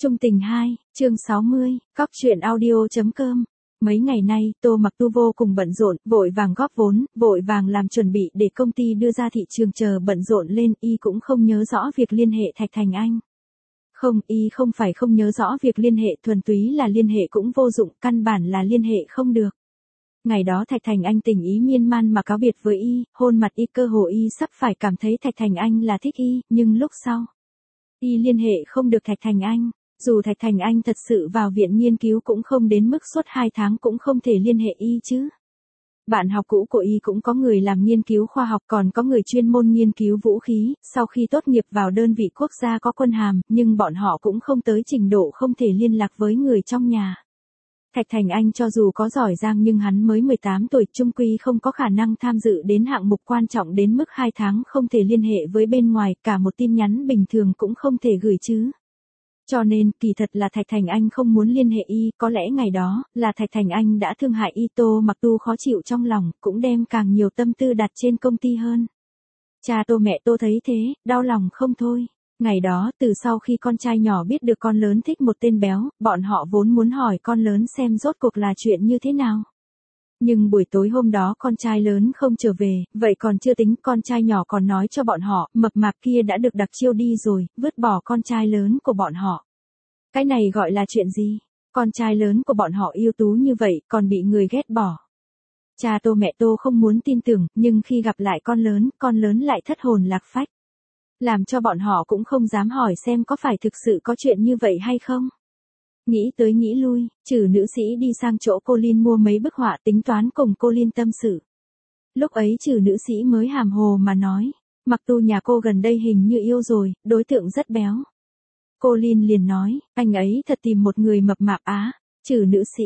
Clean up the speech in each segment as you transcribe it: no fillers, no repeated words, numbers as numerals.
Trung tình 2, chương 60, cóc truyện audio.com. Mấy ngày nay, Tô Mặc Tu vô cùng bận rộn, vội vàng góp vốn, vội vàng làm chuẩn bị để công ty đưa ra thị trường, chờ bận rộn lên, y cũng không nhớ rõ việc liên hệ Thạch Thành Anh. Không, y không phải không nhớ rõ việc liên hệ, thuần túy là liên hệ cũng vô dụng, căn bản là liên hệ không được. Ngày đó Thạch Thành Anh tình ý miên man mà cáo biệt với y, hôn mặt y, cơ hồ y sắp phải cảm thấy Thạch Thành Anh là thích y, nhưng lúc sau, y liên hệ không được Thạch Thành Anh. Dù Thạch Thành Anh thật sự vào viện nghiên cứu cũng không đến mức suốt 2 tháng cũng không thể liên hệ y chứ. Bạn học cũ của y cũng có người làm nghiên cứu khoa học, còn có người chuyên môn nghiên cứu vũ khí, sau khi tốt nghiệp vào đơn vị quốc gia có quân hàm, nhưng bọn họ cũng không tới trình độ không thể liên lạc với người trong nhà. Thạch Thành Anh cho dù có giỏi giang nhưng hắn mới 18 tuổi, chung quy không có khả năng tham dự đến hạng mục quan trọng đến mức 2 tháng không thể liên hệ với bên ngoài, cả một tin nhắn bình thường cũng không thể gửi chứ. Cho nên, kỳ thật là Thạch Thành Anh không muốn liên hệ y, có lẽ ngày đó, là Thạch Thành Anh đã thương hại y. Tô Mặc Tu khó chịu trong lòng, cũng đem càng nhiều tâm tư đặt trên công ty hơn. Cha Tô mẹ Tô thấy thế, đau lòng không thôi. Ngày đó, từ sau khi con trai nhỏ biết được con lớn thích một tên béo, bọn họ vốn muốn hỏi con lớn xem rốt cuộc là chuyện như thế nào. Nhưng buổi tối hôm đó con trai lớn không trở về, vậy còn chưa tính, con trai nhỏ còn nói cho bọn họ, mập mạp kia đã được đặc chiêu đi rồi, vứt bỏ con trai lớn của bọn họ. Cái này gọi là chuyện gì? Con trai lớn của bọn họ ưu tú như vậy, còn bị người ghét bỏ. Cha Tô mẹ Tô không muốn tin tưởng, nhưng khi gặp lại con lớn lại thất hồn lạc phách. Làm cho bọn họ cũng không dám hỏi xem có phải thực sự có chuyện như vậy hay không. Nghĩ tới nghĩ lui, Trừ nữ sĩ đi sang chỗ cô Linh mua mấy bức họa, tính toán cùng cô Linh tâm sự. Lúc ấy Trừ nữ sĩ mới hàm hồ mà nói, Mặc Tu nhà cô gần đây hình như yêu rồi, đối tượng rất béo. Cô Linh liền nói, anh ấy thật tìm một người mập mạp á. Trừ nữ sĩ,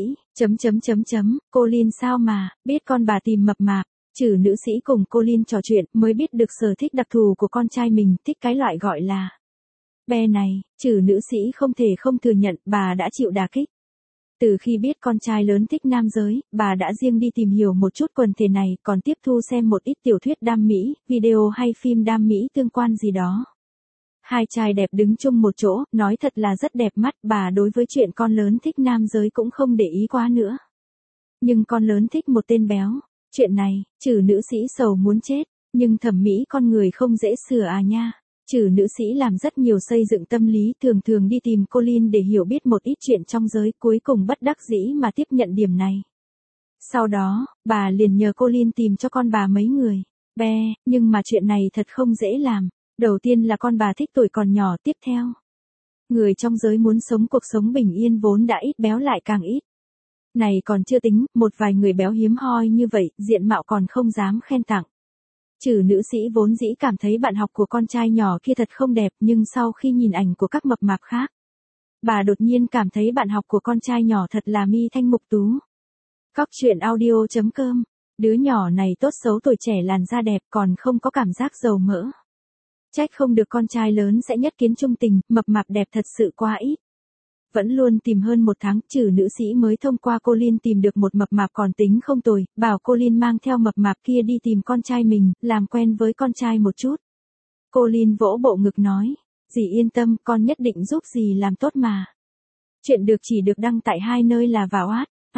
cô Linh sao mà, biết con bà tìm mập mạp. Trừ nữ sĩ cùng cô Linh trò chuyện, mới biết được sở thích đặc thù của con trai mình, thích cái loại gọi là be này. Trừ nữ sĩ không thể không thừa nhận, bà đã chịu đả kích. Từ khi biết con trai lớn thích nam giới, bà đã riêng đi tìm hiểu một chút quần thể này, còn tiếp thu xem một ít tiểu thuyết đam mỹ, video hay phim đam mỹ tương quan gì đó. Hai trai đẹp đứng chung một chỗ, nói thật là rất đẹp mắt, bà đối với chuyện con lớn thích nam giới cũng không để ý quá nữa. Nhưng con lớn thích một tên béo, chuyện này, Trừ nữ sĩ sầu muốn chết, nhưng thẩm mỹ con người không dễ sửa à nha. Trừ nữ sĩ làm rất nhiều xây dựng tâm lý, thường thường đi tìm cô Linh để hiểu biết một ít chuyện trong giới, cuối cùng bất đắc dĩ mà tiếp nhận điểm này. Sau đó, bà liền nhờ cô Linh tìm cho con bà mấy người be, nhưng mà chuyện này thật không dễ làm. Đầu tiên là con bà thích tuổi còn nhỏ, tiếp theo, người trong giới muốn sống cuộc sống bình yên vốn đã ít, béo lại càng ít. Này còn chưa tính, một vài người béo hiếm hoi như vậy, diện mạo còn không dám khen tặng. Trừ nữ sĩ vốn dĩ cảm thấy bạn học của con trai nhỏ kia thật không đẹp, nhưng sau khi nhìn ảnh của các mập mạp khác, bà đột nhiên cảm thấy bạn học của con trai nhỏ thật là mi thanh mục tú. Cóc truyện audio.com. Đứa nhỏ này tốt xấu tuổi trẻ làn da đẹp, còn không có cảm giác dầu mỡ. Trách không được con trai lớn sẽ nhất kiến trung tình, mập mạp đẹp thật sự quá ít. Vẫn luôn tìm hơn 1 tháng, Trừ nữ sĩ mới thông qua cô Linh tìm được một mập mạp còn tính không tồi, bảo cô Linh mang theo mập mạp kia đi tìm con trai mình, làm quen với con trai một chút. Cô Linh vỗ bộ ngực nói, dì yên tâm, con nhất định giúp dì làm tốt mà. Chuyện được chỉ được đăng tại 2 nơi là vào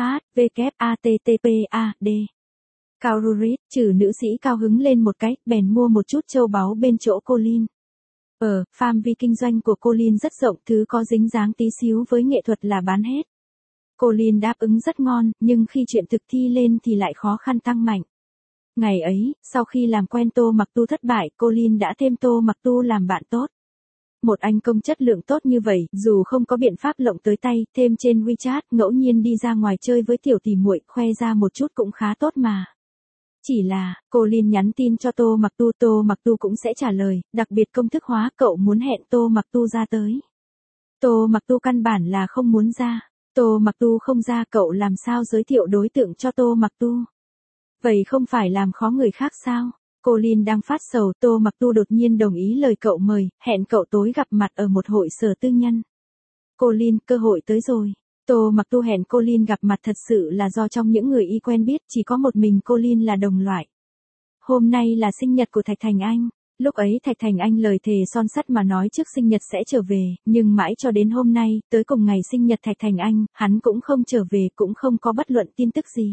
http://d. Caururit. Trừ nữ sĩ cao hứng lên một cái, bèn mua một chút châu báu bên chỗ cô Linh. Farm vi kinh doanh của cô Linh rất rộng, thứ có dính dáng tí xíu với nghệ thuật là bán hết. Cô Linh đáp ứng rất ngon, nhưng khi chuyện thực thi lên thì lại khó khăn tăng mạnh. Ngày ấy, sau khi làm quen Tô Mặc Tu thất bại, cô Linh đã thêm Tô Mặc Tu làm bạn tốt. Một anh công chất lượng tốt như vậy, dù không có biện pháp lộng tới tay, thêm trên WeChat, ngẫu nhiên đi ra ngoài chơi với tiểu tỷ muội, khoe ra một chút cũng khá tốt mà. Chỉ là, cô Linh nhắn tin cho Tô Mặc Tu cũng sẽ trả lời, đặc biệt công thức hóa, cậu muốn hẹn Tô Mặc Tu ra tới. Tô Mặc Tu căn bản là không muốn ra. Tô Mặc Tu không ra, cậu làm sao giới thiệu đối tượng cho Tô Mặc Tu? Vậy không phải làm khó người khác sao? Cô Linh đang phát sầu, Tô Mặc Tu đột nhiên đồng ý lời cậu mời, hẹn cậu tối gặp mặt ở một hội sở tư nhân. Cô Linh, cơ hội tới rồi. Tô Mặc Tu hẹn cô Linh gặp mặt thật sự là do trong những người y quen biết, chỉ có một mình cô Linh là đồng loại. Hôm nay là sinh nhật của Thạch Thành Anh. Lúc ấy Thạch Thành Anh lời thề son sắt mà nói trước sinh nhật sẽ trở về, nhưng mãi cho đến hôm nay, tới cùng ngày sinh nhật Thạch Thành Anh, hắn cũng không trở về, cũng không có bất luận tin tức gì.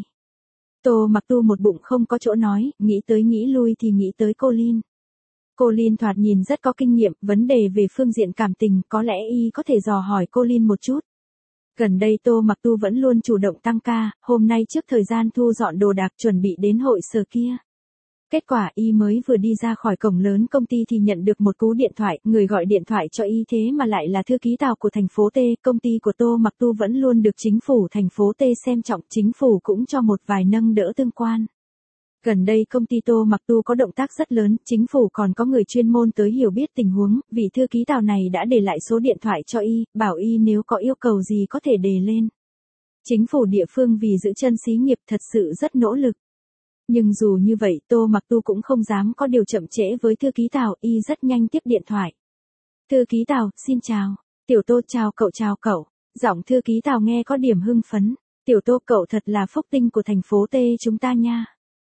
Tô Mặc Tu một bụng không có chỗ nói, nghĩ tới nghĩ lui thì nghĩ tới cô Lin. Cô Lin thoạt nhìn rất có kinh nghiệm, vấn đề về phương diện cảm tình, có lẽ y có thể dò hỏi cô Lin một chút. Gần đây Tô Mặc Tu vẫn luôn chủ động tăng ca, hôm nay trước thời gian thu dọn đồ đạc chuẩn bị đến hội sở kia. Kết quả y mới vừa đi ra khỏi cổng lớn công ty thì nhận được một cú điện thoại, người gọi điện thoại cho y thế mà lại là thư ký Tào của thành phố T, công ty của Tô Mặc Tu vẫn luôn được chính phủ thành phố T xem trọng, chính phủ cũng cho một vài nâng đỡ tương quan. Gần đây công ty Tô Mặc Tu có động tác rất lớn, chính phủ còn có người chuyên môn tới hiểu biết tình huống, vị thư ký Tào này đã để lại số điện thoại cho y, bảo y nếu có yêu cầu gì có thể đề lên. Chính phủ địa phương vì giữ chân xí nghiệp thật sự rất nỗ lực. Nhưng dù như vậy Tô Mặc Tu cũng không dám có điều chậm trễ với thư ký Tào, y rất nhanh tiếp điện thoại. Thư ký Tào, xin chào. Tiểu Tô chào cậu. Giọng thư ký Tào nghe có điểm hưng phấn. Tiểu Tô cậu thật là phúc tinh của thành phố T chúng ta nha.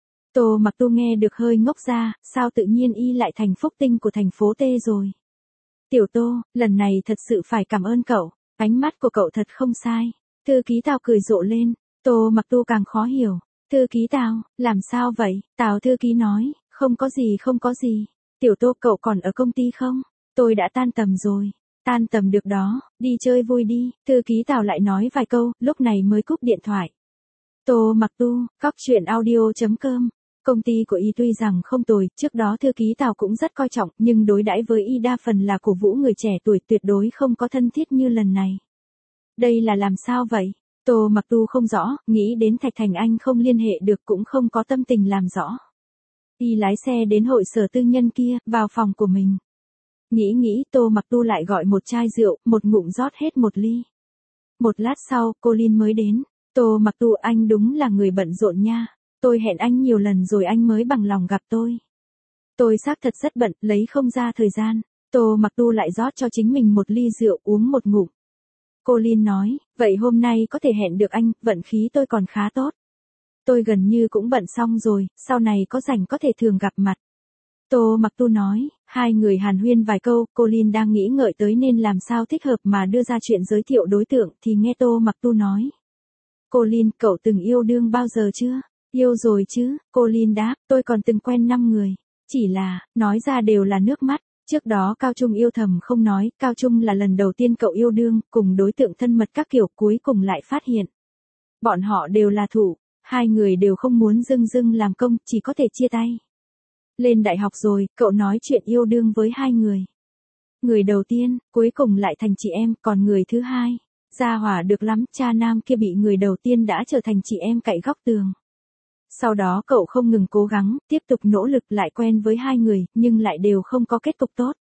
Tô Mặc Tu nghe được hơi ngốc ra, sao tự nhiên y lại thành phúc tinh của thành phố T rồi. Tiểu Tô, lần này thật sự phải cảm ơn cậu, ánh mắt của cậu thật không sai. Thư ký Tào cười rộ lên, Tô Mặc Tu càng khó hiểu. Thư ký Tào, làm sao vậy? Tào thư ký nói, không có gì. Tiểu Tô cậu còn ở công ty không? Tôi đã tan tầm rồi. Tan tầm được đó, đi chơi vui đi. Thư ký Tào lại nói vài câu, lúc này mới cúp điện thoại. Tô Mặc Tu, cóc truyện audio.com. Công ty của y tuy rằng không tồi, trước đó thư ký Tào cũng rất coi trọng, nhưng đối đãi với y đa phần là cổ vũ người trẻ tuổi, tuyệt đối không có thân thiết như lần này. Đây là làm sao vậy? Tô Mặc Tu không rõ, nghĩ đến Thạch Thành Anh không liên hệ được cũng không có tâm tình làm rõ. Y lái xe đến hội sở tư nhân kia, vào phòng của mình. Nghĩ Tô Mặc Tu lại gọi một chai rượu, một ngụm rót hết một ly. Một lát sau, cô Lin mới đến. Tô Mặc Tu, anh đúng là người bận rộn nha. Tôi hẹn anh nhiều lần rồi anh mới bằng lòng gặp tôi. Tôi xác thật rất bận, lấy không ra thời gian. Tô Mặc Tu lại rót cho chính mình một ly rượu, uống một ngụm. Cô Lin nói, vậy hôm nay có thể hẹn được anh, vận khí tôi còn khá tốt. Tôi gần như cũng bận xong rồi, sau này có rảnh có thể thường gặp mặt. Tô Mặc Tu nói, hai người hàn huyên vài câu, cô Lin đang nghĩ ngợi tới nên làm sao thích hợp mà đưa ra chuyện giới thiệu đối tượng thì nghe Tô Mặc Tu nói. Cô Lin, cậu từng yêu đương bao giờ chưa? Yêu rồi chứ, cô Lin đáp, tôi còn từng quen 5 người. Chỉ là, nói ra đều là nước mắt. Trước đó cao trung yêu thầm không nói, cao trung là lần đầu tiên cậu yêu đương, cùng đối tượng thân mật các kiểu, cuối cùng lại phát hiện. Bọn họ đều là thủ, hai người đều không muốn dưng làm công, chỉ có thể chia tay. Lên đại học rồi, cậu nói chuyện yêu đương với hai người. Người đầu tiên, cuối cùng lại thành chị em, còn người thứ hai, gia hỏa được lắm, cha nam kia bị người đầu tiên đã trở thành chị em cạnh góc tường. Sau đó cậu không ngừng cố gắng, tiếp tục nỗ lực lại quen với hai người, nhưng lại đều không có kết cục tốt.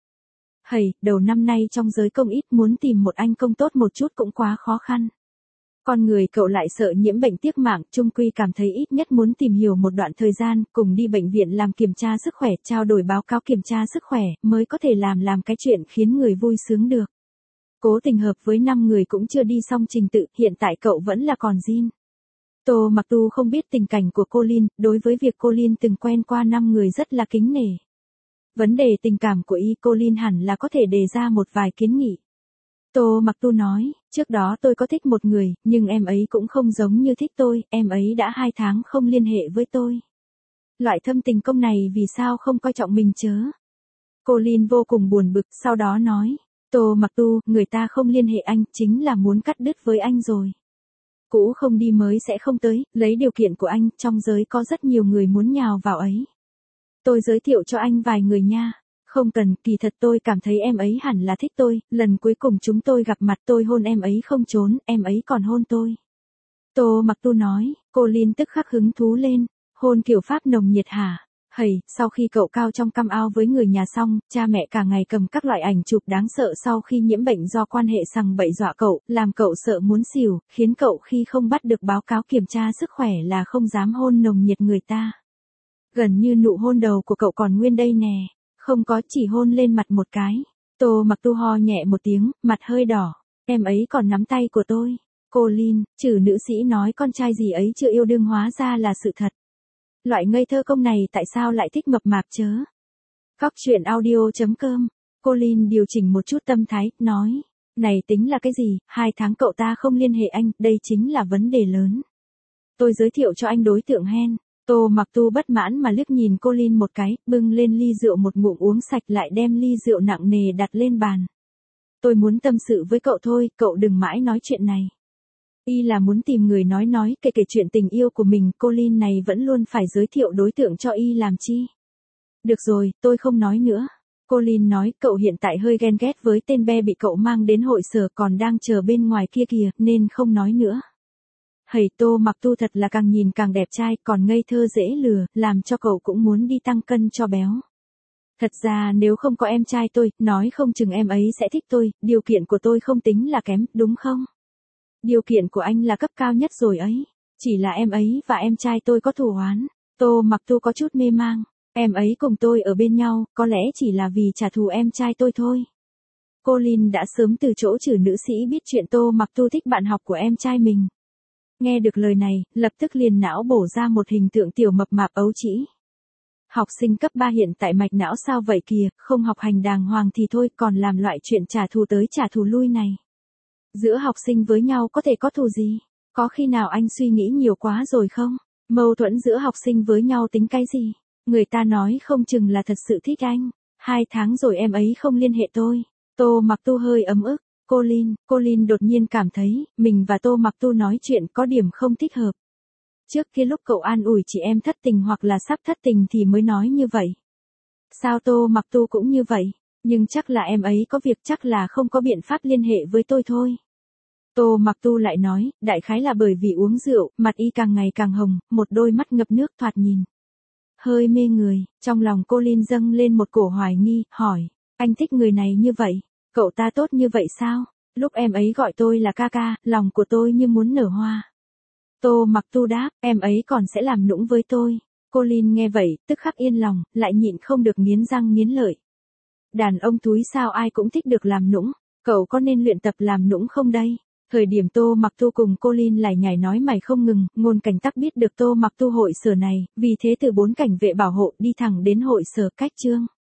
Đầu năm nay trong giới công ít muốn tìm một anh công tốt một chút cũng quá khó khăn. Con người cậu lại sợ nhiễm bệnh tiếc mạng, chung quy cảm thấy ít nhất muốn tìm hiểu một đoạn thời gian, cùng đi bệnh viện làm kiểm tra sức khỏe, trao đổi báo cáo kiểm tra sức khỏe, mới có thể làm cái chuyện khiến người vui sướng được. Cố tình hợp với 5 người cũng chưa đi xong trình tự, hiện tại cậu vẫn là còn zin. Tô Mặc Tu không biết tình cảnh của cô Lin, đối với việc cô Lin từng quen qua 5 người rất là kính nể. Vấn đề tình cảm của cô Lin hẳn là có thể đề ra một vài kiến nghị. Tô Mặc Tu nói, trước đó tôi có thích một người, nhưng em ấy cũng không giống như thích tôi, em ấy đã 2 tháng không liên hệ với tôi. Loại thâm tình công này vì sao không coi trọng mình chớ? Cô Lin vô cùng buồn bực, sau đó nói, Tô Mặc Tu, người ta không liên hệ anh, chính là muốn cắt đứt với anh rồi. Cũ không đi mới sẽ không tới, lấy điều kiện của anh, trong giới có rất nhiều người muốn nhào vào ấy. Tôi giới thiệu cho anh vài người nha. Không cần, kỳ thật tôi cảm thấy em ấy hẳn là thích tôi, lần cuối cùng chúng tôi gặp mặt tôi hôn em ấy không trốn, em ấy còn hôn tôi. Tô Mặc Tu nói, cô Lin tức khắc hứng thú lên, hôn kiểu Pháp nồng nhiệt hả? Sau khi cậu cao trong căm ao với người nhà xong, cha mẹ cả ngày cầm các loại ảnh chụp đáng sợ sau khi nhiễm bệnh do quan hệ sằng bậy dọa cậu, làm cậu sợ muốn xỉu, khiến cậu khi không bắt được báo cáo kiểm tra sức khỏe là không dám hôn nồng nhiệt người ta. Gần như nụ hôn đầu của cậu còn nguyên đây nè, không có, chỉ hôn lên mặt một cái. Tô Mặc Tu ho nhẹ một tiếng, mặt hơi đỏ, em ấy còn nắm tay của tôi. Cô Lin, trừ nữ sĩ nói con trai gì ấy chưa yêu đương hóa ra là sự thật. Loại ngây thơ công này tại sao lại thích mập mạp chớ? Cóc truyện audio.com. Cô Lin điều chỉnh một chút tâm thái, nói. Này tính là cái gì, 2 tháng cậu ta không liên hệ anh, đây chính là vấn đề lớn. Tôi giới thiệu cho anh đối tượng hen. Tô Mặc Tu bất mãn mà liếc nhìn cô Lin một cái, bưng lên ly rượu một ngụm uống sạch lại đem ly rượu nặng nề đặt lên bàn. Tôi muốn tâm sự với cậu thôi, cậu đừng mãi nói chuyện này. Y là muốn tìm người nói kể chuyện tình yêu của mình, cô Lin này vẫn luôn phải giới thiệu đối tượng cho Y làm chi. Được rồi, tôi không nói nữa. Cô Lin nói, cậu hiện tại hơi ghen ghét với tên be bị cậu mang đến hội sở còn đang chờ bên ngoài kia kìa, nên không nói nữa. Hầy, Tô Mặc Tu thật là càng nhìn càng đẹp trai, còn ngây thơ dễ lừa, làm cho cậu cũng muốn đi tăng cân cho béo. Thật ra nếu không có em trai tôi, nói không chừng em ấy sẽ thích tôi, điều kiện của tôi không tính là kém, đúng không? Điều kiện của anh là cấp cao nhất rồi ấy. Chỉ là em ấy và em trai tôi có thù oán. Tô Mặc Tu có chút mê mang. Em ấy cùng tôi ở bên nhau, có lẽ chỉ là vì trả thù em trai tôi thôi. Cô Lin đã sớm từ chỗ trừ nữ sĩ biết chuyện Tô Mặc Tu thích bạn học của em trai mình. Nghe được lời này, lập tức liền não bổ ra một hình tượng tiểu mập mạp ấu trĩ. Học sinh cấp 3 hiện tại mạch não sao vậy kìa, không học hành đàng hoàng thì thôi còn làm loại chuyện trả thù tới trả thù lui này. Giữa học sinh với nhau có thể có thù gì? Có khi nào anh suy nghĩ nhiều quá rồi không? Mâu thuẫn giữa học sinh với nhau tính cái gì? Người ta nói không chừng là thật sự thích anh. 2 tháng rồi em ấy không liên hệ tôi. Tô Mặc Tu hơi ấm ức. Cô Lin đột nhiên cảm thấy, mình và Tô Mặc Tu nói chuyện có điểm không thích hợp. Trước kia lúc cậu an ủi chị em thất tình hoặc là sắp thất tình thì mới nói như vậy. Sao Tô Mặc Tu cũng như vậy? Nhưng chắc là em ấy có việc, chắc là không có biện pháp liên hệ với tôi thôi. Tô Mặc Tu lại nói, đại khái là bởi vì uống rượu, mặt y càng ngày càng hồng, một đôi mắt ngập nước thoạt nhìn hơi mê người. Trong lòng cô Lin dâng lên một cổ hoài nghi, hỏi, anh thích người này như vậy, cậu ta tốt như vậy sao? Lúc em ấy gọi tôi là ca ca, lòng của tôi như muốn nở hoa. Tô Mặc Tu đáp, em ấy còn sẽ làm nũng với tôi. Cô Lin nghe vậy, tức khắc yên lòng, lại nhịn không được nghiến răng nghiến lợi. Đàn ông túi sao ai cũng thích được làm nũng, cậu có nên luyện tập làm nũng không đây? Thời điểm Tô Mặc Tu cùng cô Lin lải nhải nói mày không ngừng, Ngôn Cảnh Tắc biết được Tô Mặc Tu hội sở này, vì thế từ 4 cảnh vệ bảo hộ đi thẳng đến hội sở Cách Trương.